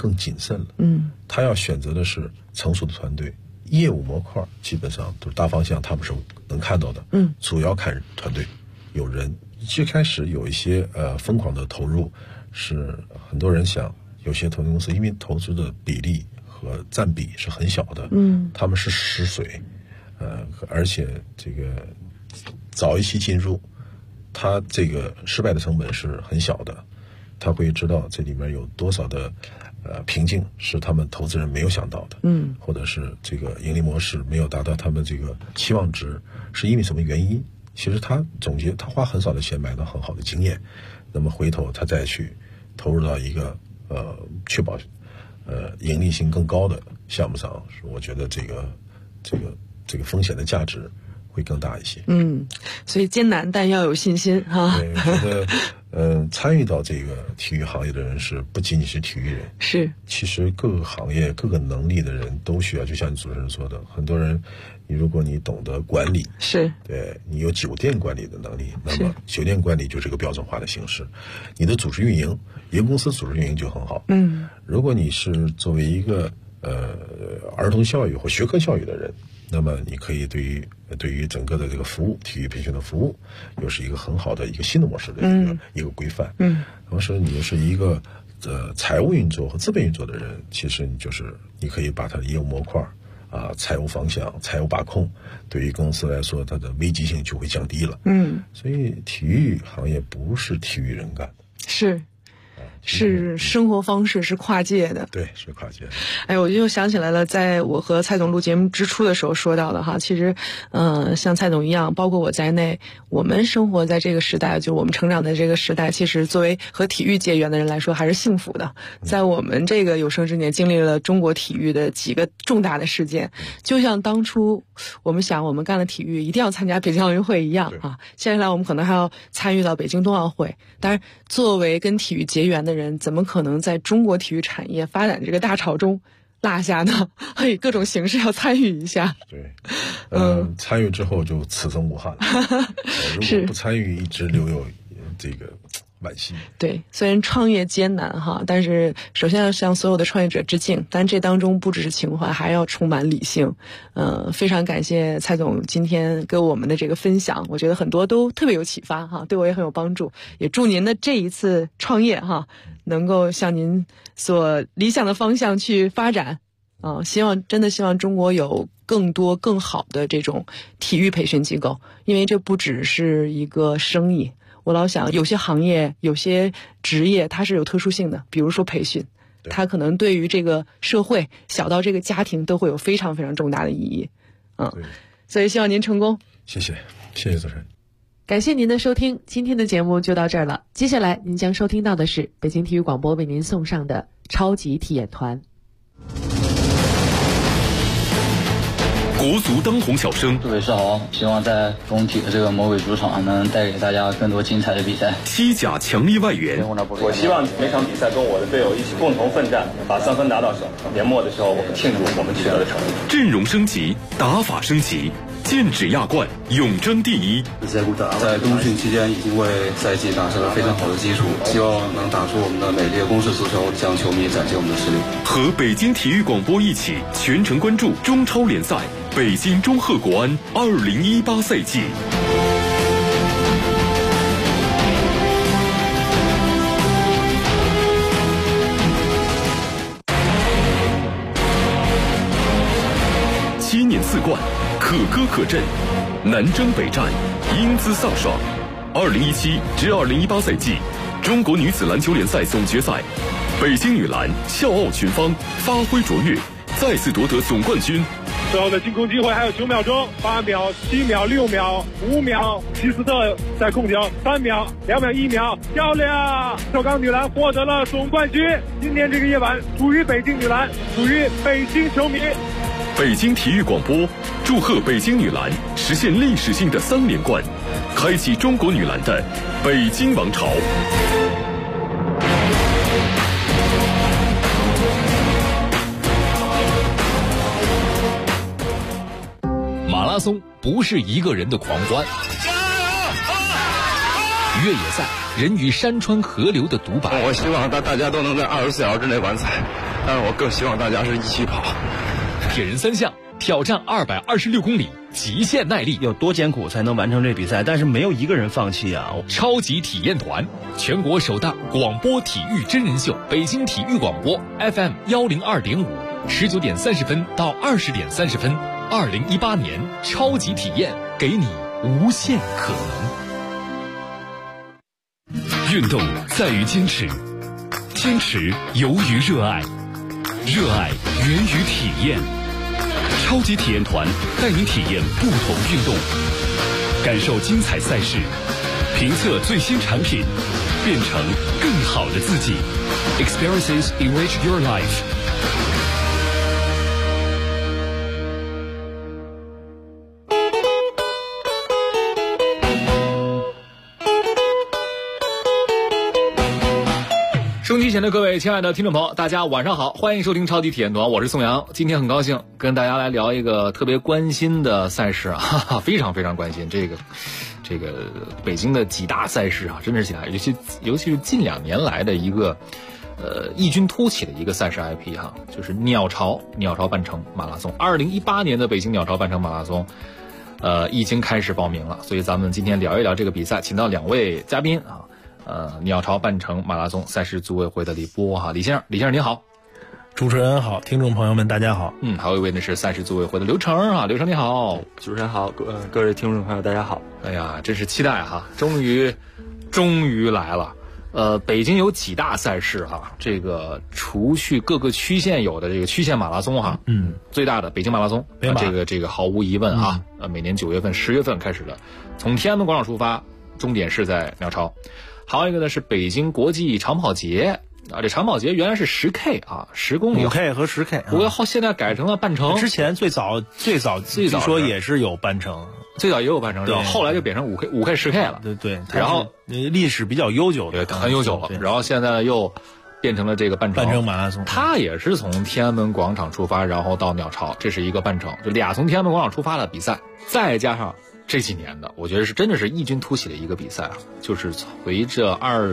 更谨慎了。他要选择的是成熟的团队，业务模块基本上都是大方向，他们是能看到的。主要看团队有人。最开始有一些疯狂的投入，是很多人想，有些投资公司因为投资的比例和占比是很小的，他们是实水，而且这个早一期进入，他这个失败的成本是很小的，他会知道这里面有多少的瓶颈是他们投资人没有想到的，或者是这个盈利模式没有达到他们这个期望值，是因为什么原因？其实他总结，他花很少的钱买到很好的经验，那么回头他再去投入到一个确保盈利性更高的项目上，我觉得这个风险的价值会更大一些。 所以艰难但要有信心哈。 对，我觉得参与到这个体育行业的人不仅仅是体育人， 是其实各个行业各个能力的人都需要，就像主持人说的，很多人如果你懂得管理， 是对你有酒店管理的能力，那么酒店管理就是个标准化的形式。你的组织运营，一个公司组织运营就很好。如果你是作为一个儿童教育或学科教育的人，那么你可以对于整个的这个服务，体育培训的服务，又是一个很好的一个新的模式的一个规范。同时你是一个财务运作和资本运作的人，其实你可以把它的业务模块财务方向、财务把控，对于公司来说，它的危机性就会降低了。所以体育行业不是体育人干的， 是生活方式，是跨界的。 对，是跨界的。 哎，我就想起来了，在我和蔡总录节目之初的时候说到的哈，其实像蔡总一样，包括我在内，我们生活在这个时代，就我们成长的这个时代，其实作为和体育结缘的人来说还是幸福的。在我们这个有生之年经历了中国体育的几个重大的事件，就像当初我们想我们干了体育一定要参加北京奥运会一样啊，接下来我们可能还要参与到北京冬奥会。当然作为跟体育结缘的人，怎么可能在中国体育产业发展这个大潮中落下呢？以各种形式要参与一下。 对，参与之后就此生无憾了。如果不参与，一直留有这个惋惜。 对，虽然创业艰难哈，但是首先要向所有的创业者致敬，但这当中不只是情怀，还要充满理性。非常感谢蔡总今天给我们的这个分享，我觉得很多都特别有启发哈，对我也很有帮助。也祝您的这一次创业哈，能够向您所理想的方向去发展。真的希望中国有更多更好的这种体育培训机构，因为这不只是一个生意。我老想有些行业有些职业它是有特殊性的，比如说培训，它可能对于这个社会小到这个家庭都会有非常非常重大的意义。所以希望您成功。 谢谢主持人， 感谢您的收听，今天的节目就到这儿了。接下来您将收听到的是北京体育广播为您送上的超级体验团。 国足当红小生， 杜伟世豪，希望在工体的这个魔鬼主场能带给大家更多精彩的比赛。 西甲强力外援， 我希望每场比赛跟我的队友一起共同奋战，把3分拿到手。年末的时候，我们庆祝我们取得的成绩。 阵容升级，打法升级，剑指亚冠，永争第一。 在冬训期间已经为赛季打下了非常好的基础，希望能打出我们的美丽的攻势足球，向球迷展现我们的实力。 和北京体育广播一起全程关注中超联赛北京中赫国安2018赛季。7年4冠，可歌可阵，南征北战，英姿飒爽。2017至2018赛季中国女子篮球联赛总决赛，北京女篮笑傲群芳，发挥卓越，再次夺得总冠军。 最后的进攻机会还有9秒钟，8秒、7秒、6秒、5秒，希斯特在控球，3秒、2秒、1秒，漂亮！首钢女篮获得了总冠军。今天这个夜晚属于北京女篮，属于北京球迷。 北京体育广播祝贺北京女篮实现历史性的3连冠，开启中国女篮的北京王朝。 马拉松不是一个人的狂欢，越野赛人与山川河流的独白。 我希望大家都能在24小时之内完赛。 但是我更希望大家是一起跑。 铁人3项挑战226公里，极限耐力， 有多艰苦才能完成这比赛？但是没有一个人放弃啊！ 超级体验团，全国首档广播体育真人秀，北京体育广播 FM 102.5，19点30分到20点30分，2018年超级体验，给你无限可能。运动在于坚持，坚持由于热爱，热爱源于体验。超级体验团带你体验不同运动，感受精彩赛事，评测最新产品，变成更好的自己。Experiences enrich your life。收音机前的各位亲爱的听众朋友，大家晚上好，欢迎收听超级体验团，我是宋阳。今天很高兴跟大家来聊一个特别关心的赛事啊，非常非常关心这个北京的几大赛事啊，真的是几大，尤其是近2年来的一个异军突起的一个赛事 IP 哈，就是鸟巢半程马拉松。2018年的北京鸟巢半程马拉松已经开始报名了，所以咱们今天聊一聊这个比赛，请到2位嘉宾啊。鸟巢半程马拉松赛事组委会的李波哈，李先生您好。 主持人好，听众朋友们大家好。 还有一位呢是赛事组委会的刘成啊，刘成你好。 主持人好，各位听众朋友大家好。 哎呀，真是期待哈，终于来了。北京有几大赛事哈，这个除去各个区县有的这个区县马拉松哈，最大的北京马拉松，这个毫无疑问啊，每年9月份、10月份开始的，从天安门广场出发，终点是在鸟巢。还有一个呢是北京国际长跑节啊，这长跑节原来是10K 啊，10公里 ，5K 和10K， 不过现在改成了半程。 之前最早据说也是有半程， 最早也有半程，然后后来就变成5K 10K 了。 对， 然后历史比较悠久的， 很悠久了。然后现在又变成了这个半程马拉松， 它也是从天安门广场出发，然后到鸟巢，这是一个半程，就俩从天安门广场出发的比赛，再加上这几年的，我觉得是真的是异军突起的一个比赛啊！就是随着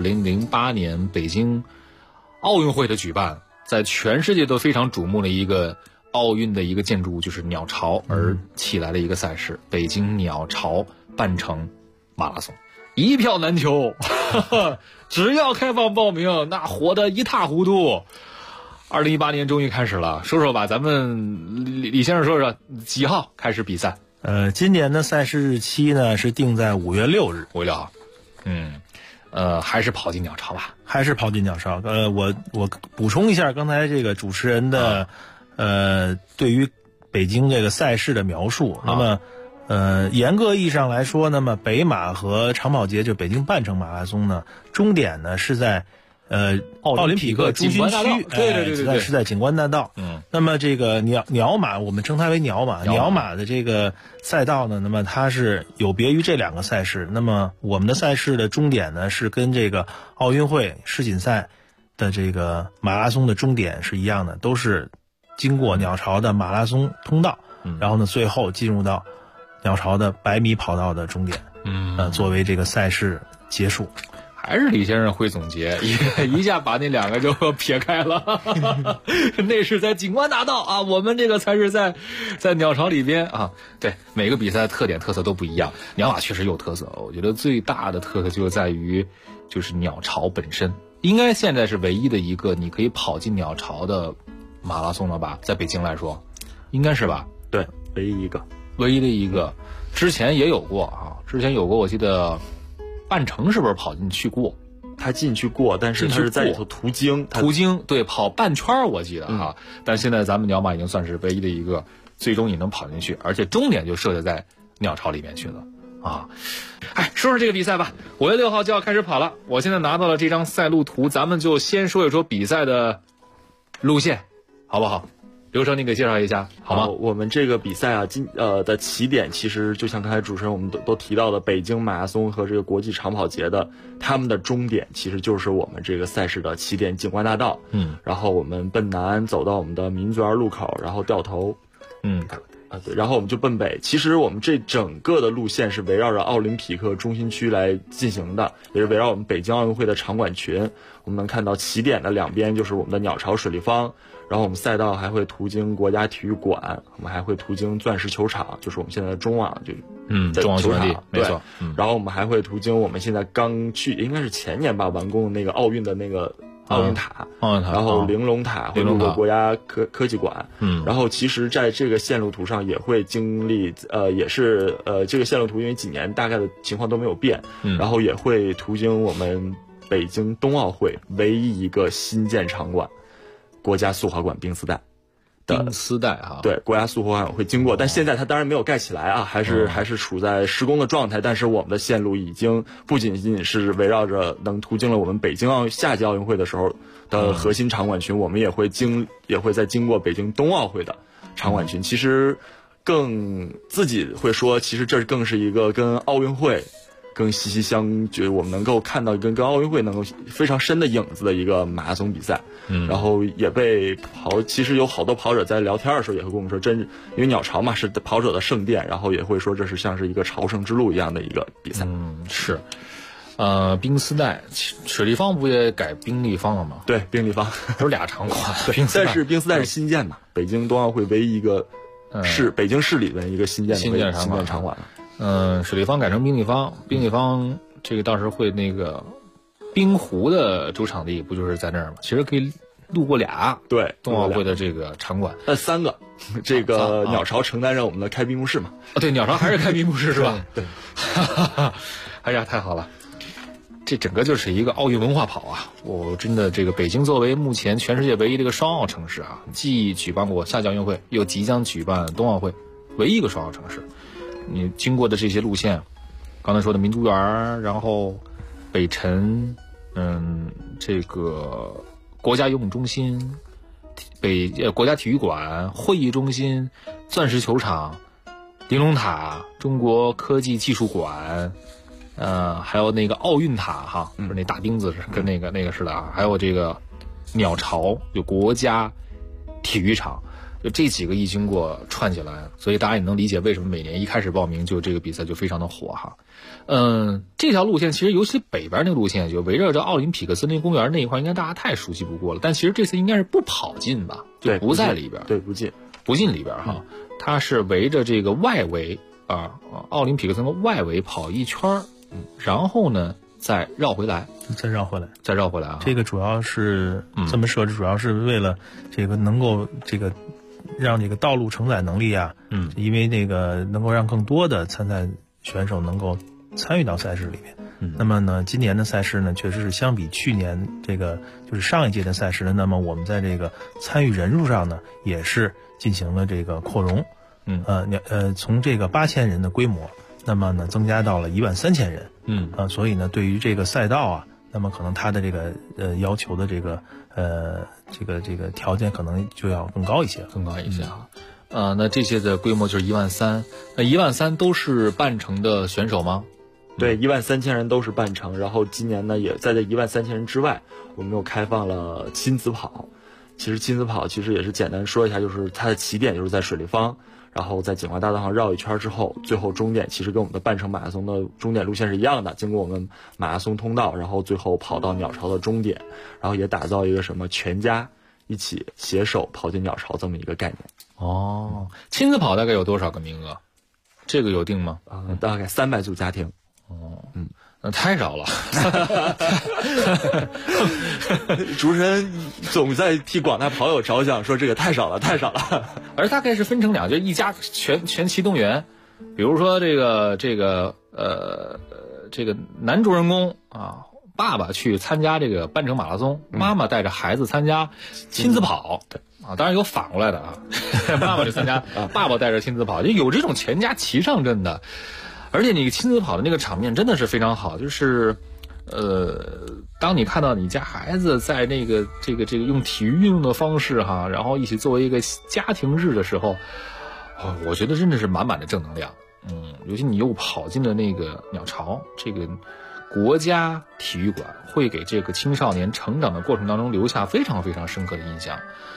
2008年北京奥运会的举办，在全世界都非常瞩目的一个奥运的一个建筑物，就是鸟巢而起来的一个赛事——北京鸟巢半程马拉松，一票难求，只要开放报名，那火得一塌糊涂。2018年终于开始了，说说吧，咱们李先生说说几号开始比赛？ 今年的赛事日期呢是定在5月6日。 5月6号。还是跑进鸟巢吧。 还是跑进鸟巢。我补充一下刚才这个主持人的对于北京这个赛事的描述。那么严格意义上来说，那么北马和长跑节就北京半程马拉松呢，终点呢是在奥林匹克中心区， 对， 是在景观大道。那么这个鸟马，我们称它为鸟马的这个赛道呢，那么它是有别于这2个赛事。那么我们的赛事的终点呢，是跟这个奥运会世锦赛的这个马拉松的终点是一样的，都是经过鸟巢的马拉松通道，然后呢，最后进入到鸟巢的100米跑道的终点，作为这个赛事结束。 还是李先生会总结，一下把那2个就撇开了。那是在景观大道啊，我们这个才是在鸟巢里边啊。对，每个比赛特点特色都不一样。鸟马确实有特色，我觉得最大的特色就在于就是鸟巢本身，应该现在是唯一的一个你可以跑进鸟巢的马拉松了吧？在北京来说，应该是吧？ 对，唯一的一个。 之前也有过啊，我记得。半程是不是跑进去过？ 他进去过，但是他是在里头途经， 对，跑半圈我记得哈。但现在咱们鸟马已经算是唯一的一个，最终也能跑进去，而且终点就设在鸟巢里面去了啊。说说这个比赛吧，5月6号就要开始跑了。我现在拿到了这张赛路图，咱们就先说一说比赛的路线，好不好？刘成，你给介绍一下好吗？ 我们这个比赛啊，的起点其实就像刚才主持人我们都提到的，北京马拉松和这个国际长跑节的，他们的终点其实就是我们这个赛事的起点景观大道。然后我们奔南走到我们的民族园路口，然后掉头， 对，然后我们就奔北。其实我们这整个的路线是围绕着奥林匹克中心区来进行的，也是围绕我们北京奥运会的场馆群。我们能看到起点的两边就是我们的鸟巢水立方，然后我们赛道还会途经国家体育馆，我们还会途经钻石球场，就是我们现在的中网中网球场，没错。 然后我们还会途经我们现在刚去，应该是前年吧完工的那个奥运的那个奥运塔，然后玲珑塔会路过国家科技馆，然后其实在这个线路图上也会经历，也是这个线路图因为几年大概的情况都没有变，然后也会途经我们北京冬奥会唯一一个新建场馆——国家速滑馆冰丝带。 冰丝带哈， 对，国家速滑馆会经过，但现在它当然没有盖起来啊，还是处在施工的状态。但是我们的线路已经不仅仅是围绕着能途经了我们北京夏季奥运会的时候的核心场馆群，我们也会再经过北京冬奥会的场馆群。其实自己会说，其实这更是一个跟奥运会更息息相觉，我们能够看到跟奥运会能够非常深的影子的一个马拉松比赛。然后也被其实有好多跑者在聊天的时候也会跟我们说，因为鸟巢嘛是跑者的圣殿，然后也会说这是像是一个朝圣之路一样的一个比赛。 是。冰丝带，水立方不也改冰立方了吗？ 对，冰立方都是俩场馆。 对，但是冰丝带是新建嘛，北京冬奥会唯一一个北京市里的一个新建场馆。 水立方改成冰立方，冰立方这个到时候会那个冰壶的主场地不就是在那儿吗？其实可以路过俩对冬奥会的这个场馆， 三个，这个鸟巢承担着我们的开闭幕式嘛。 对，鸟巢还是开闭幕式是吧？ 对。 哎呀，太好了！这整个就是一个奥运文化跑啊！我真的这个北京作为目前全世界唯一的一个双奥城市啊，既举办过夏季奥运会，又即将举办冬奥会，唯一一个双奥城市。你经过的这些路线，刚才说的民族园，然后北辰，这个国家游泳中心、国家体育馆、会议中心、钻石球场、玲珑塔、中国科技技术馆，还有那个奥运塔哈，就是那大钉子跟那个似的啊，还有这个鸟巢，就国家体育场。就这几个一经过串起来，所以大家也能理解为什么每年一开始报名就这个比赛就非常的火哈。这条路线其实尤其北边那个路线，就围绕着奥林匹克森林公园那一块，应该大家太熟悉不过了。但其实这次应该是不跑进吧？就不在里边。 对，不进里边哈。它是围着这个外围奥林匹克森林外围跑一圈，然后呢再绕回来啊。 这个主要是这么设置，主要是为了这个能够让这个道路承载能力啊，因为那个能够让更多的参赛选手能够参与到赛事里面。那么呢，今年的赛事呢，确实是相比去年这个就是上一届的赛事呢，那么我们在这个参与人数上呢，也是进行了这个扩容。从这个8000人的规模，那么呢增加到了13000人。所以呢，对于这个赛道啊，那么可能它的这个要求的这个条件可能就要更高一些啊。那这些的规模就是13000，那13000都是半程的选手吗？ 对，13000人都是半程。然后今年呢，也在这13000人之外，我们又开放了亲子跑。其实亲子跑其实也是简单说一下，就是它的起点就是在水立方，然后在景华大道上绕一圈之后，最后终点其实跟我们的半程马拉松的终点路线是一样的，经过我们马拉松通道，然后最后跑到鸟巢的终点，然后也打造一个全家一起携手跑进鸟巢这么一个概念。 亲子跑大概有多少个名额？这个有定吗？ 大概300组家庭。 那太少了。 主持人总在替广大跑友着想，说这个太少了。 而大概是分成两，就一家全齐动员。比如说这个男主人公啊，爸爸去参加这个半程马拉松，妈妈带着孩子参加亲子跑。当然有反过来的啊，妈妈去参加，爸爸带着亲子跑，就有这种全家齐上阵的。而且你亲子跑的那个场面真的是非常好，就是当你看到你家孩子在那个这个用体育运动的方式哈，然后一起作为一个家庭日的时候，我觉得真的是满满的正能量。尤其你又跑进了那个鸟巢，这个国家体育馆会给这个青少年成长的过程当中留下非常非常深刻的印象。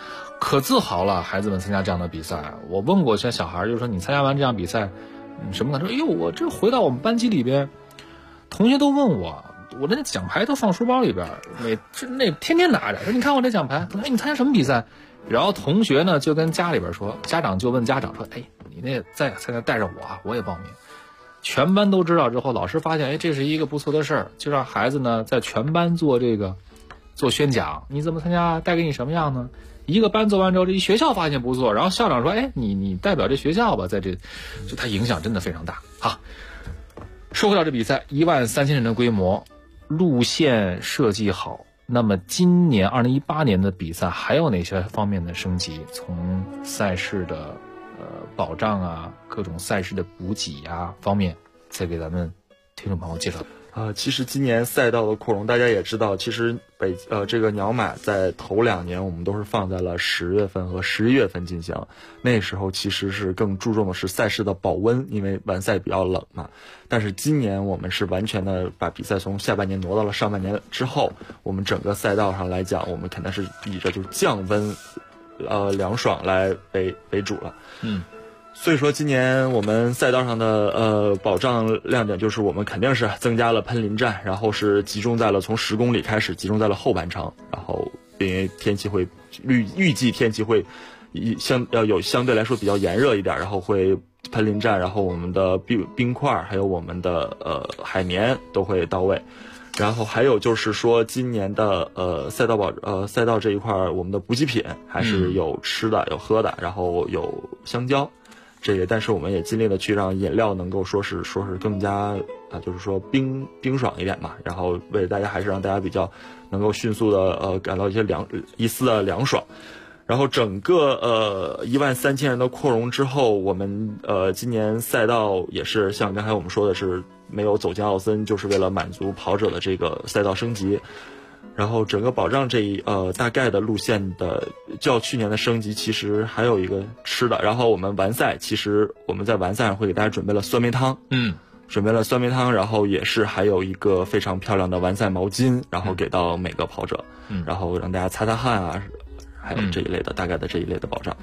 可自豪了，孩子们参加这样的比赛。我问过些小孩，就是说你参加完这样比赛，什么感受？哎呦，我这回到我们班级里边，同学都问我那奖牌都放书包里边，那天天拿着，说你看我这奖牌，哎，你参加什么比赛？然后同学呢就跟家里边说，家长就问家长说，哎，你那再参加带着我也报名。全班都知道之后，老师发现，哎，这是一个不错的事儿，就让孩子呢在全班做宣讲。你怎么参加？带给你什么样呢？一个班做完之后，这一学校发现不错，然后校长说，哎，你代表这学校吧，在这，就它影响真的非常大。好，说回到这比赛，13000人的规模，路线设计好。那么今年2018年的比赛还有哪些方面的升级？从赛事的保障啊，各种赛事的补给啊方面，再给咱们听众朋友介绍。 其实今年赛道的扩容，大家也知道，其实这个鸟马在头2年我们都是放在了10月份和11月份进行，那时候其实是更注重的是赛事的保温，因为完赛比较冷嘛。但是今年我们是完全的把比赛从下半年挪到了上半年之后，我们整个赛道上来讲，我们肯定是以着就是降温凉爽来为主了。所以说今年我们赛道上的保障亮点就是我们肯定是增加了喷淋站，然后是集中在了从10公里开始集中在了后半程，然后因为天气会预计天气会相对来说比较炎热一点，然后会喷淋站，然后我们的冰块还有我们的海绵都会到位。然后还有就是说今年的赛道这一块我们的补给品还是有吃的有喝的，然后有香蕉这些，但是我们也尽力的去让饮料能够说是更加就是说冰爽一点嘛，然后为了大家还是让大家比较能够迅速的感到一丝的凉爽。然后整个13000人的扩容之后，我们今年赛道也是像刚才我们说的是没有走进奥森，就是为了满足跑者的这个赛道升级。然后整个保障大概的路线的较去年的升级，其实还有一个吃的。然后我们完赛，其实我们在完赛上会给大家准备了酸梅汤，然后也是还有一个非常漂亮的完赛毛巾，然后给到每个跑者，然后让大家擦擦汗啊，还有这一类的大概的这一类的保障。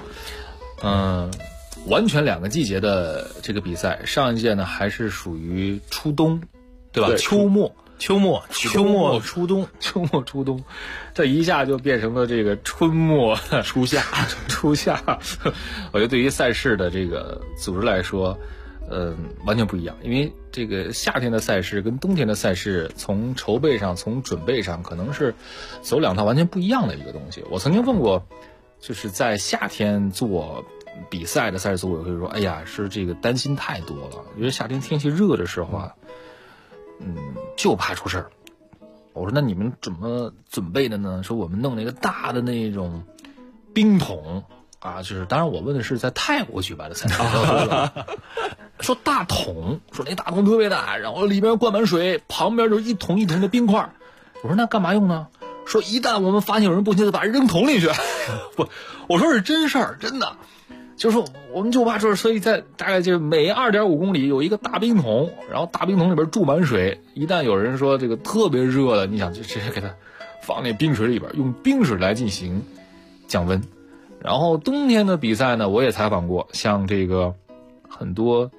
完全2个季节的这个比赛，上一届呢还是属于初冬，对吧？ 对， 秋末初冬， 这一下就变成了这个春末初夏。 我觉得对于赛事的这个组织来说，完全不一样，因为这个夏天的赛事跟冬天的赛事，从筹备上、从准备上，可能是走2套完全不一样的一个东西。我曾经问过，就是在夏天做比赛的赛事组委会说，哎呀，是这个担心太多了，我觉得夏天天气热的时候啊，就怕出事儿。我说那你们怎么准备的呢？说我们弄了一个大的那种冰桶啊，就是当然我问的是在泰国举办的赛事，说大桶，说那大桶特别大，然后里边灌满水，旁边就是一桶一桶的冰块。我说那干嘛用呢？说一旦我们发现有人不行，就把人扔桶里去。我说是真事儿，真的。就是说我们就怕说，所以在大概就是每2.5公里有一个大冰桶，然后大冰桶里边注满水，一旦有人说这个特别热了，你想就直接给它放那冰水里边，用冰水来进行降温。然后冬天的比赛呢，我也采访过，像这个很多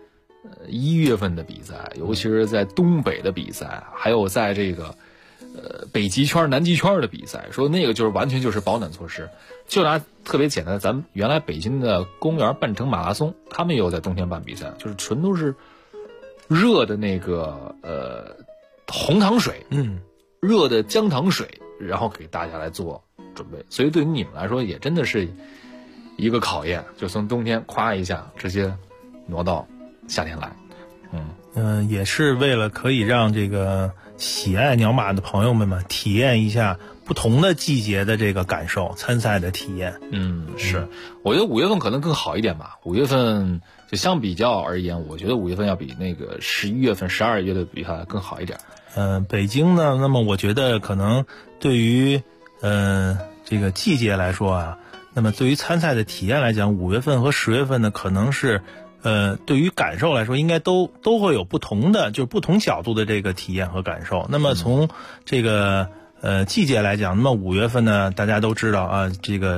1月份的比赛，尤其是在东北的比赛，还有在这个北极圈、南极圈的比赛，说那个就是完全就是保暖措施。就拿特别简单的，咱们原来北京的公园半程马拉松，他们也有在冬天办比赛，就是纯都是热的那个红糖水，热的姜糖水，然后给大家来做准备。所以对于你们来说，也真的是一个考验，就从冬天夸一下，直接挪到夏天来。 也是为了可以让这个喜爱鸟马的朋友们体验一下不同的季节的这个感受，参赛的体验。 是，我觉得5月份可能更好一点吧。5月份就相比较而言，我觉得5月份要比那个11月份、12月的比赛更好一点。 北京呢，那么我觉得可能对于这个季节来说啊，那么对于参赛的体验来讲，5月份和10月份呢，可能是对于感受来说，应该都会有不同的，就是不同角度的这个体验和感受。那么从这个季节来讲，那么5月份呢，大家都知道啊，这个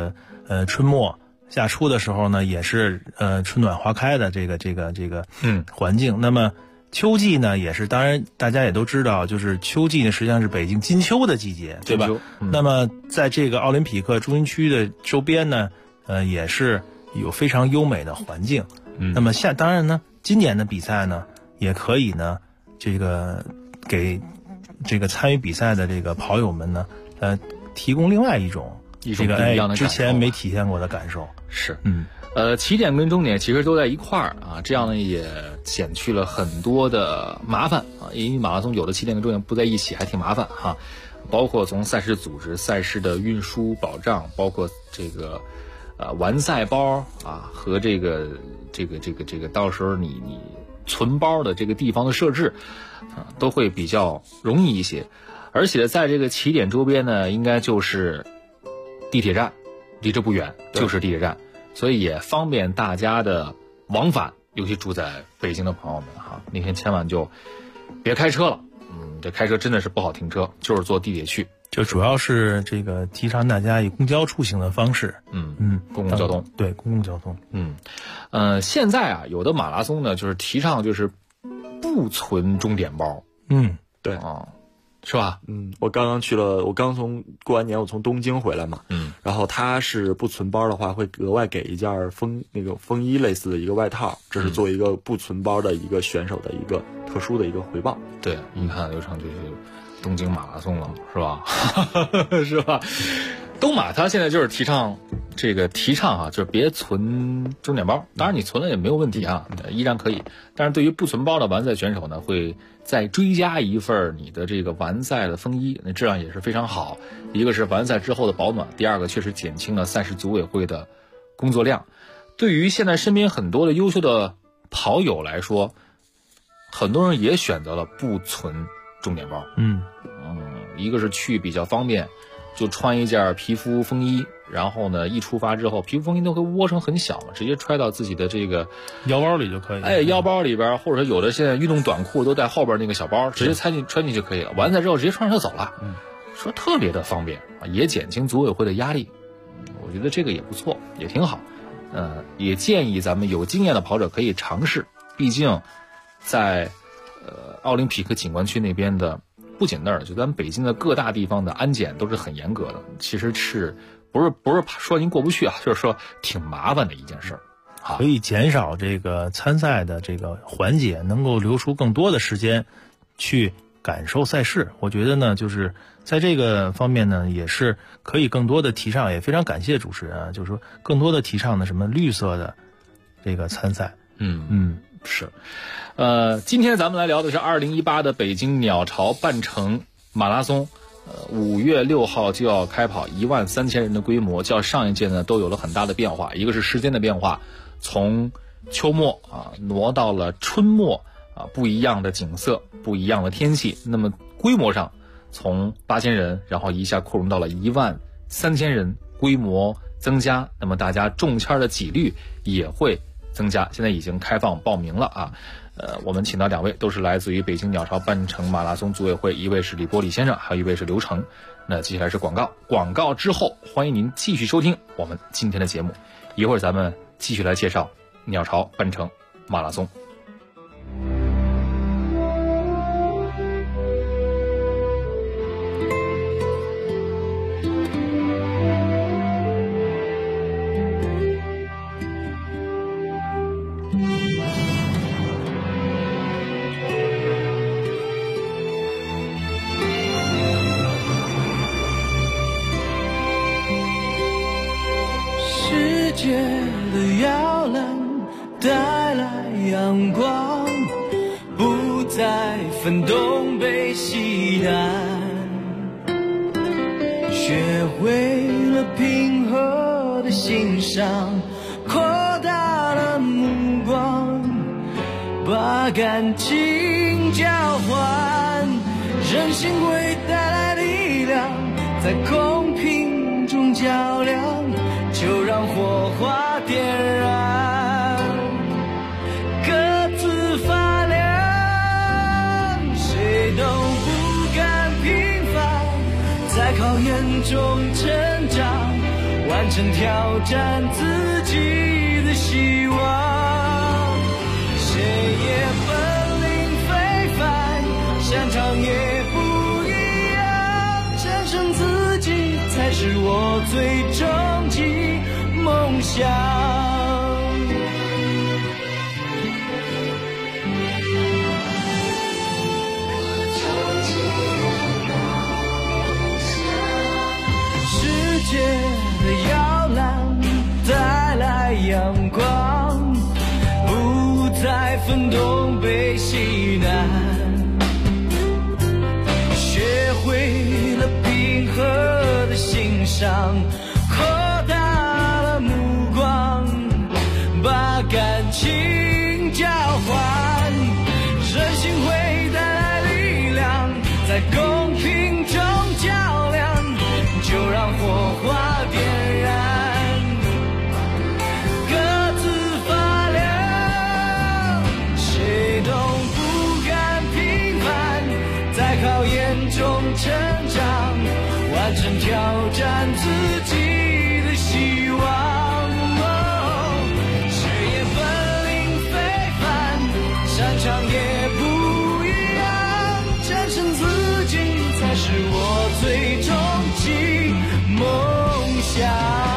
春末夏初的时候呢，也是春暖花开的这个环境。那么秋季呢，也是，当然大家也都知道，就是秋季呢实际上是北京金秋的季节，对吧？那么在这个奥林匹克中心区的周边呢，也是有非常优美的环境。那么当然呢，今年的比赛呢，也可以呢，这个给这个参与比赛的这个跑友们呢，提供另外一种这个之前没体现过的感受。 是，起点跟终点其实都在一块儿啊，这样呢也减去了很多的麻烦啊，因为马拉松有的起点跟终点不在一起，还挺麻烦哈。包括从赛事组织、赛事的运输保障，包括这个完赛包啊和这个到时候你存包的这个地方的设置啊，都会比较容易一些。而且在这个起点周边呢，应该就是地铁站，离这不远就是地铁站，所以也方便大家的往返，尤其住在北京的朋友们哈，那天千万就别开车了，这开车真的是不好停车，就是坐地铁去。 就主要是这个提倡大家以公交出行的方式， 公共交通， 对，公共交通， 现在啊，有的马拉松呢，就是提倡就是不存终点包， 对啊。是吧？ 我刚从过完年我从东京回来嘛，然后他是不存包的话，会额外给一件风衣类似的一个外套，这是作为一个不存包的一个选手的一个特殊的一个回报。 对，一看流程就是东京马拉松了，是吧？是吧？东马他现在就是提倡就是别存终点包，当然你存了也没有问题啊，依然可以。但是对于不存包的完赛选手呢，会再追加一份你的这个完赛的风衣，那质量也是非常好。一个是完赛之后的保暖，第二个确实减轻了赛事组委会的工作量。对于现在身边很多的优秀的跑友来说，很多人也选择了不存终点包。一个是去比较方便，就穿一件皮肤风衣，然后呢一出发之后，皮肤风衣都会窝成很小嘛，直接揣到自己的这个腰包里就可以。 腰包里边，或者有的现在运动短裤都带后边那个小包，直接穿进就可以了。完赛之后直接穿上就走了，说特别的方便啊，也减轻组委会的压力。我觉得这个也不错，也挺好。也建议咱们有经验的跑者可以尝试，毕竟在奥林匹克景观区那边的。不仅那儿，就咱们北京的各大地方的安检都是很严格的，其实是不是说您过不去啊，就是说挺麻烦的一件事儿。 可以减少这个参赛的这个环节，能够留出更多的时间去感受赛事。我觉得呢，就是在这个方面呢，也是可以更多的提倡，也非常感谢主持人啊，就是说更多的提倡的什么绿色的这个参赛。 是。今天咱们来聊的是2018的北京鸟巢半程马拉松，5月6号就要开跑，13000人的规模，较上一届呢都有了很大的变化。一个是时间的变化，从秋末挪到了春末不一样的景色，不一样的天气。那么规模上从8000人，然后一下扩容到了13000人，规模增加，那么大家中签的几率也会增加。现在已经开放报名了啊。我们请到2位，都是来自于北京鸟巢半程马拉松组委会，一位是李波李先生，还有一位是刘成。那接下来是广告，广告之后欢迎您继续收听我们今天的节目，一会儿咱们继续来介绍鸟巢半程马拉松。 阳光不再分东北西南，学会了平和的欣赏，扩大了目光，把感情交换，人性会带来力量，在公平中较量，就让火花点燃，都不敢平凡，在考验中成长， 完成挑战自己的希望。谁也本领非凡，擅长也不一样，战胜自己才是我最终极梦想。世界的摇篮带来阳光，不再奋斗被洗难，学会了平和的欣赏，扩大了目光，把感情交换，人性会带来力量，在公平中较量，就让火花点燃，各自发亮，谁都不敢平凡，在考验中成长，完成挑战自己的希望。谁也本领非凡，擅长也不一样，战胜自己才是我最终极梦想。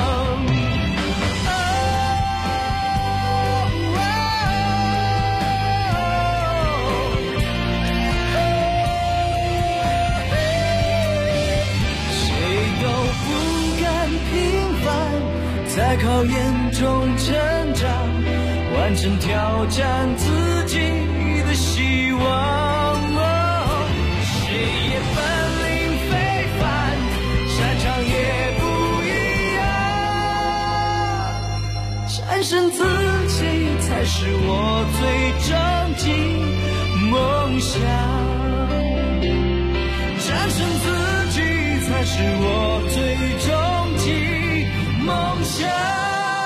谁都不敢平凡，在考验中成长，完成挑战自己的希望。谁也本领非凡，擅长也不一样，战胜自己才是我最终极梦想。战胜自己才是我最终极梦想。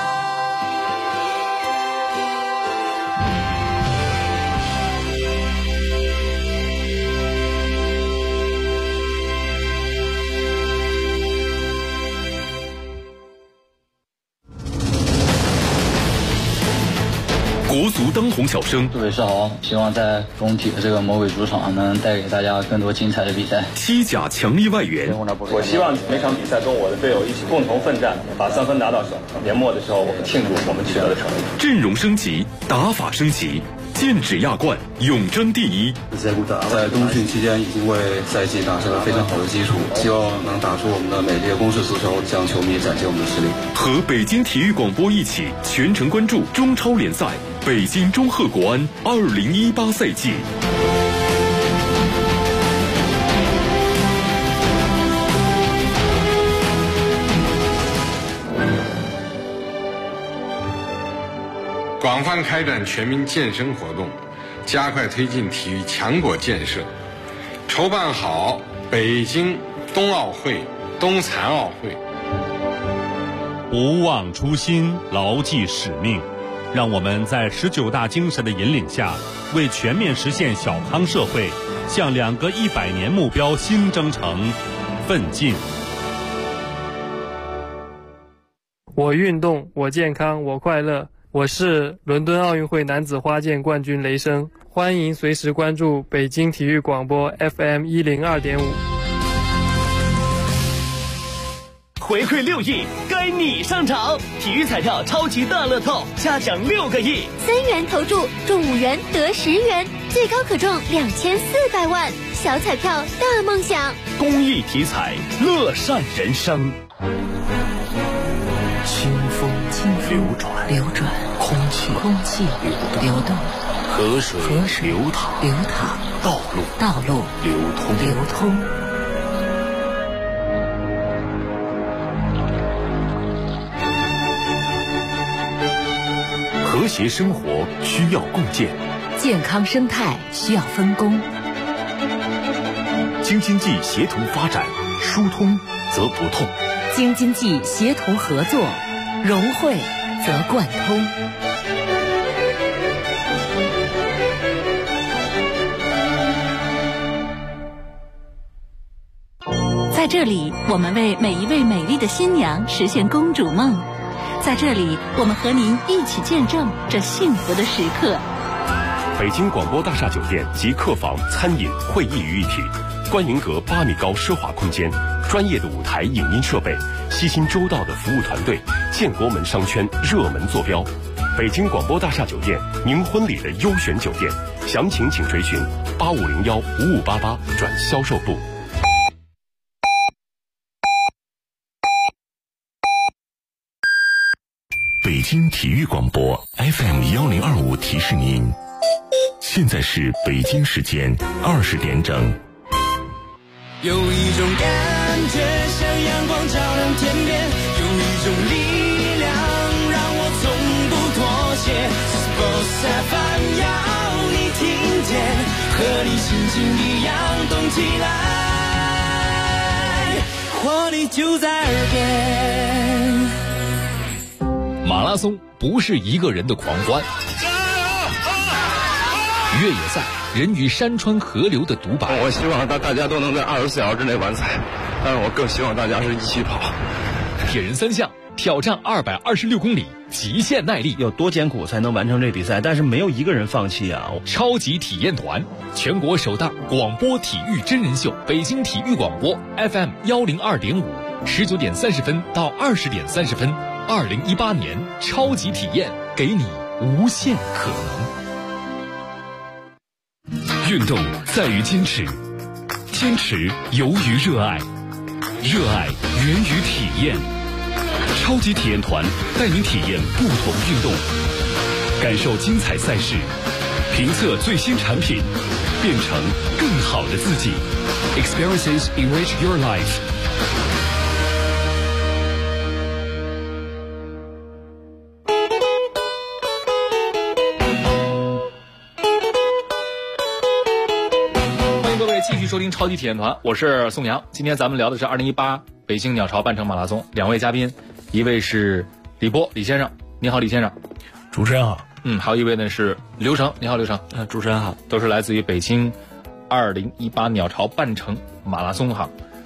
国足当红小生， 各位是好，希望在工体的这个魔鬼主场能带给大家更多精彩的比赛。 西甲强力外援， 我希望每场比赛跟我的队友一起共同奋战，把3分拿到手。年末的时候，我们庆祝我们取得的成绩。 阵容升级，打法升级，剑指亚冠，永争第一。 在冬训期间已经为赛季打下了非常好的基础，希望能打出我们的美丽的攻势足球，向球迷展现我们的实力。 和北京体育广播一起全程关注中超联赛北京中赫国安2018赛季。 广泛开展全民健身活动，加快推进体育强国建设，筹办好北京冬奥会、冬残奥会。 不忘初心，牢记使命，让我们在19大精神的引领下，为全面实现小康社会，向2个100年目标新征程奋进。 我运动，我健康，我快乐。我是伦敦奥运会男子花剑冠军雷声，欢迎随时关注北京体育广播 FM 102.5。 回馈6亿，该你上场！体育彩票超级大乐透，加奖6个亿 ，3元投注中5元得10元，最高可中2400万，小彩票大梦想。 公益体彩，乐善人生。 清风流转，空气流动，河水流淌，道路流通。 和谐生活需要共建， 健康生态需要分工。 京津冀协同发展，疏通则不痛； 京津冀协同合作，融汇则贯通。 在这这里，我们为每一位美丽的新娘实现公主梦。在这里，我们和您一起见证这幸福的时刻。 北京广播大厦酒店集客房、餐饮、会议于一体，观迎阁8米高奢华空间，专业的舞台影音设备，悉心周到的服务团队，建国门商圈热门坐标。北京广播大厦酒店，您婚礼的优选酒店，详情请垂询8501-5588转销售部。北京体育广播 FM1025提示您，现在是北京时间20点整。 有一种感觉像阳光照亮天边，有一种力量让我从不妥协。Sports FM 要你听见，和你心情一样动起来，活力就在耳边。 马拉松不是一个人的狂欢，越野赛人与山川河流的独白。 我希望大家都能在24小时之内完赛，但是我更希望大家是一起跑。 铁人3项挑战226公里，极限耐力， 有多艰苦才能完成这比赛？但是没有一个人放弃啊！ 超级体验团，全国首档广播体育真人秀，北京体育广播 FM102.5，19点30分到20点30分，2018年超级体验，给你无限可能。运动在于坚持，坚持由于热爱，热爱源于体验。超级体验团带你体验不同运动，感受精彩赛事，评测最新产品，变成更好的自己。Experiences enrich your life。 继续收听超级体验团，我是宋阳。今天咱们聊的是2018北京鸟巢半程马拉松，两位嘉宾，一位是李波李先生，你好李先生。 主持人好。 还有一位呢是刘成，你好刘成。 主持人好。 都是来自于北京2018鸟巢半程马拉松哈。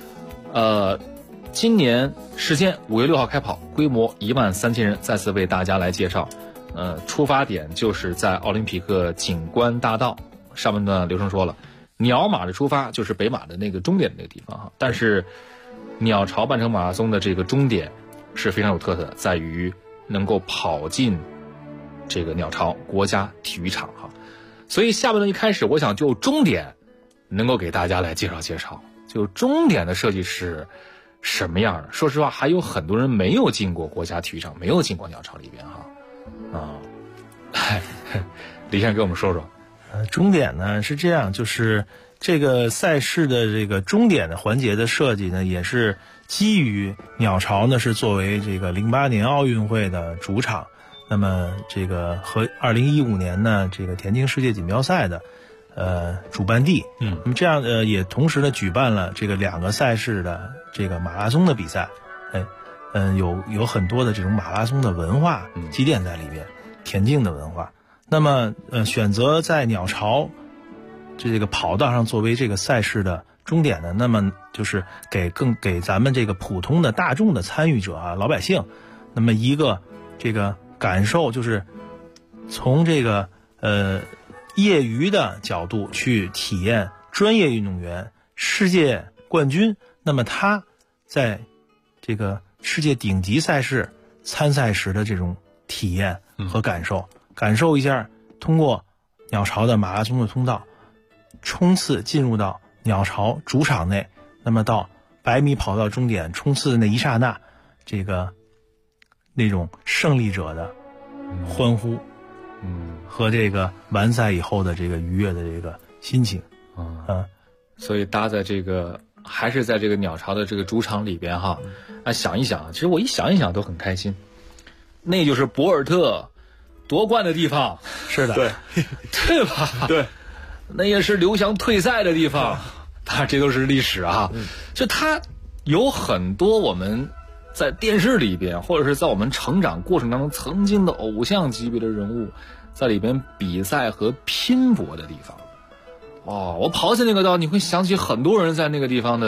今年时间5月6号开跑，规模13000人，再次为大家来介绍。出发点就是在奥林匹克景观大道。上面呢刘成说了，鸟马的出发就是北马的那个终点的那个地方哈，但是鸟巢半程马拉松的这个终点是非常有特色的，在于能够跑进这个鸟巢国家体育场哈。所以下半段一开始，我想就终点能够给大家来介绍介绍，就终点的设计是什么样的。说实话，还有很多人没有进过国家体育场，没有进过鸟巢里边哈。李先生给我们说说。 终点呢是这样，就是这个赛事的这个终点的环节的设计呢，也是基于鸟巢呢是作为这个08年奥运会的主场，那么这个和2015年呢这个田径世界锦标赛的主办地，那么这样也同时呢举办了这个2个赛事的这个马拉松的比赛，有很多的这种马拉松的文化积淀在里边，田径的文化。那么选择在鸟巢这个跑道上作为这个赛事的终点呢，那么就是给咱们这个普通的大众的参与者啊，老百姓，那么一个这个感受，就是从这个业余的角度去体验专业运动员世界冠军，那么他在这个世界顶级赛事参赛时的这种体验和感受。感受一下通过鸟巢的马拉松的通道冲刺进入到鸟巢主场内，那么到100米跑道终点冲刺的那一刹那，这个那种胜利者的欢呼，和这个完赛以后的这个愉悦的这个心情， 所以搭在这个还是在这个鸟巢的这个主场里边哈，想一想，其实我一想一想都很开心，那就是博尔特夺冠的地方。 是的， 对对吧？ 对， 那也是刘翔退赛的地方，当然这都是历史啊。就他有很多我们在电视里边，或者是在我们成长过程当中曾经的偶像级别的人物，在里边比赛和拼搏的地方。我跑起那个道，你会想起很多人在那个地方的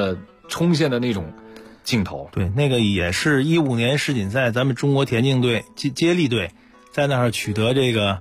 冲线的那种镜头。 对，那个也是15年世锦赛，咱们中国田径队接力队在那儿取得这个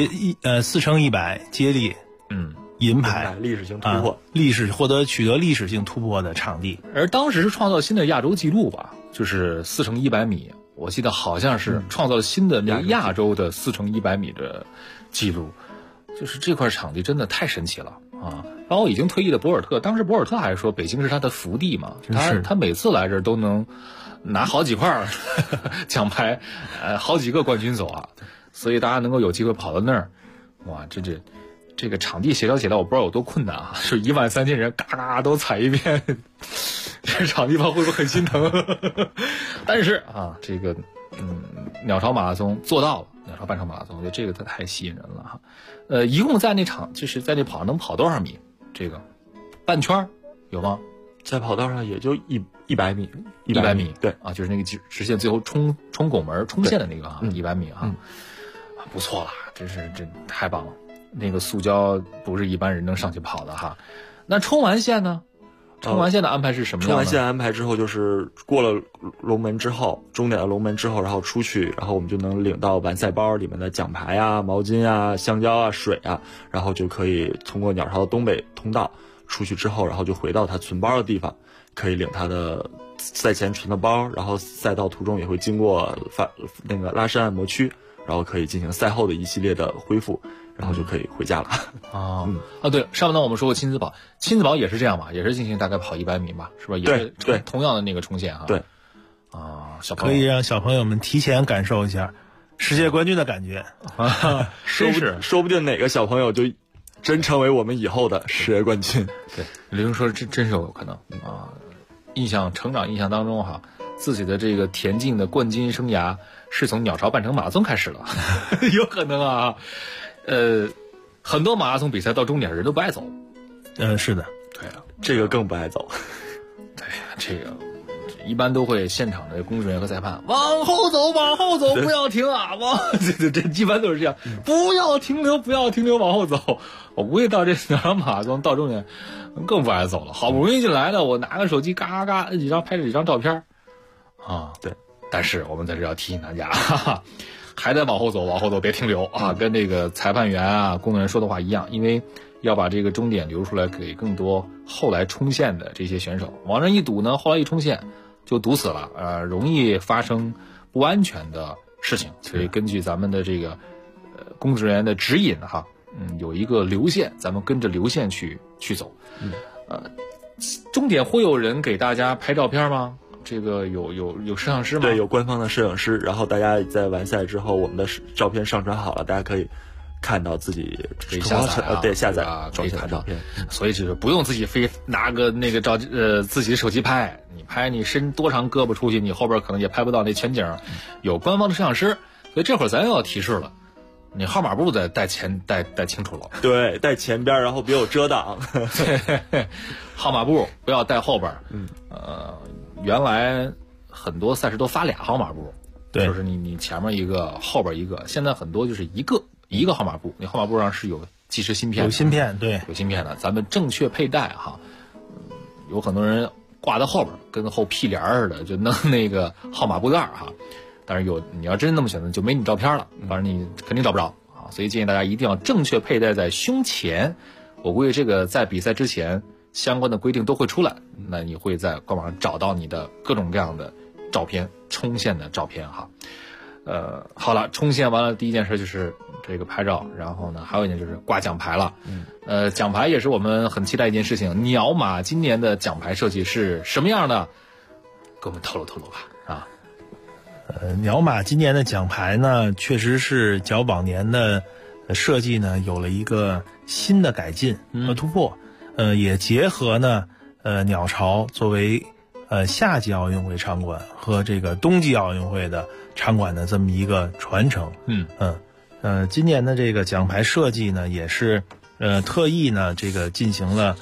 4×100接力银牌， 历史性突破， 取得历史性突破的场地。 而当时是创造新的亚洲纪录吧，就是4×100米，我记得好像是创造了新的那个亚洲的4×100米的记录。就是这块场地真的太神奇了啊！然后已经退役的博尔特，当时博尔特还说北京是他的福地嘛，他每次来这儿都能拿好几块奖牌，好几个冠军走啊，所以大家能够有机会跑到那儿，哇，这个场地协调起来我不知道有多困难啊！是13000人嘎嘎都踩一遍，这场地方会不会很心疼？但是啊，这个鸟巢马拉松做到了。鸟巢半程马拉松，我觉得这个它太吸引人了哈。一共在那场就是在那跑能跑多少米？这个半圈有吗？ 在跑道上也就100米 ，100米， 对啊，就是那个直线最后冲拱门冲线的那个啊，100米啊，不错了，这太棒了。那个塑胶不是一般人能上去跑的哈。那冲完线呢？冲完线的安排是什么样的？ 冲完线安排之后，就是过了龙门之后，终点的龙门之后，然后出去，然后我们就能领到完赛包里面的奖牌啊、毛巾啊、香蕉啊、水啊，然后就可以通过鸟巢的东北通道出去之后，然后就回到他存包的地方，可以领他的赛前存的包，然后赛道途中也会经过那个拉伸按摩区，然后可以进行赛后的一系列的恢复。然后就可以回家了。 对，上半段我们说过亲子跑，亲子跑也是这样吧，也是进行大概跑100米吧，是吧？也是对， 同样的那个冲线哈。 对， 小朋友可以让小朋友们提前感受一下世界冠军的感觉啊， 说不定哪个小朋友就真成为我们以后的世界冠军。 对，刘英说真是有可能啊。成长印象当中哈，自己的这个田径的冠军生涯是从鸟巢半程马拉松开始了，有可能啊。很多马拉松比赛到终点人都不爱走。 是的， 对啊， 这个更不爱走。 对呀，这个一般都会现场的工作人员和裁判往后走，不要停啊！这一般都是这样，不要停留，往后走。我估计到这鸟巢马拉松到终点更不爱走了。好不容易进来的，我拿个手机嘎嘎摁几张，拍了几张照片啊。 对， 但是我们在这要提醒大家，还得往后走，别停留啊！跟这个裁判员啊、工作人员说的话一样，因为要把这个终点留出来给更多后来冲线的这些选手。往上一堵呢，后来一冲线就堵死了，容易发生不安全的事情。所以根据咱们的这个工作人员的指引哈，有一个流线，咱们跟着流线去走。终点会有人给大家拍照片吗？这个有摄像师吗？ 对，有官方的摄影师。然后大家在完赛之后，我们的照片上传好了，大家可以看到自己可以下载对，下载可以看照片。所以就是不用自己非拿个那个自己的手机拍，你拍你伸多长胳膊出去，你后边可能也拍不到那全景。有官方的摄像师，所以这会儿咱又要提示了。你号码布得带清楚了， 对，带前边，然后别有遮挡。 号码布不要带后边。原来很多赛事都发俩号码布， 对， 就是你前面一个，后边一个。现在很多就是一个号码布，那号码布上是有计时芯片的， 有芯片，对， 有芯片的。咱们正确佩戴哈。有很多人挂在后边，跟后屁帘似的，就弄那个号码布袋哈。但是你要真那么选择，就没你照片了，反正你肯定找不着啊。所以建议大家一定要正确佩戴在胸前。我估计这个在比赛之前相关的规定都会出来，那你会在官网上找到你的各种各样的照片，冲线的照片哈。好了，冲线完了，第一件事就是这个拍照，然后呢，还有一件就是挂奖牌了。奖牌也是我们很期待一件事情。鸟马今年的奖牌设计是什么样的？给我们透露透露吧啊。 鸟马今年的奖牌呢，确实是较往年的设计呢有了一个新的改进和突破。也结合呢鸟巢作为夏季奥运会场馆和这个冬季奥运会的场馆的这么一个传承。今年的这个奖牌设计呢，也是特意呢这个进行了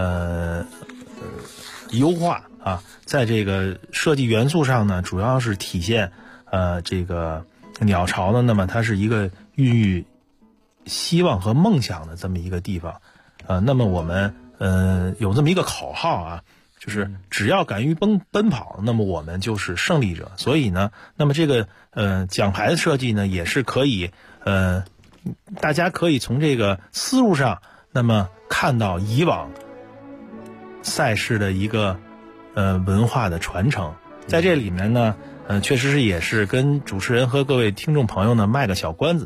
优化啊，在这个设计元素上呢，主要是体现这个鸟巢呢，那么它是一个孕育希望和梦想的这么一个地方。那么我们有这么一个口号啊， 就是只要敢于奔跑，那么我们就是胜利者。所以呢，那么这个奖牌的设计呢，也是可以大家可以从这个思路上，那么看到以往赛事的一个文化的传承。在这里面呢，确实是也是跟主持人和各位听众朋友呢卖个小关子，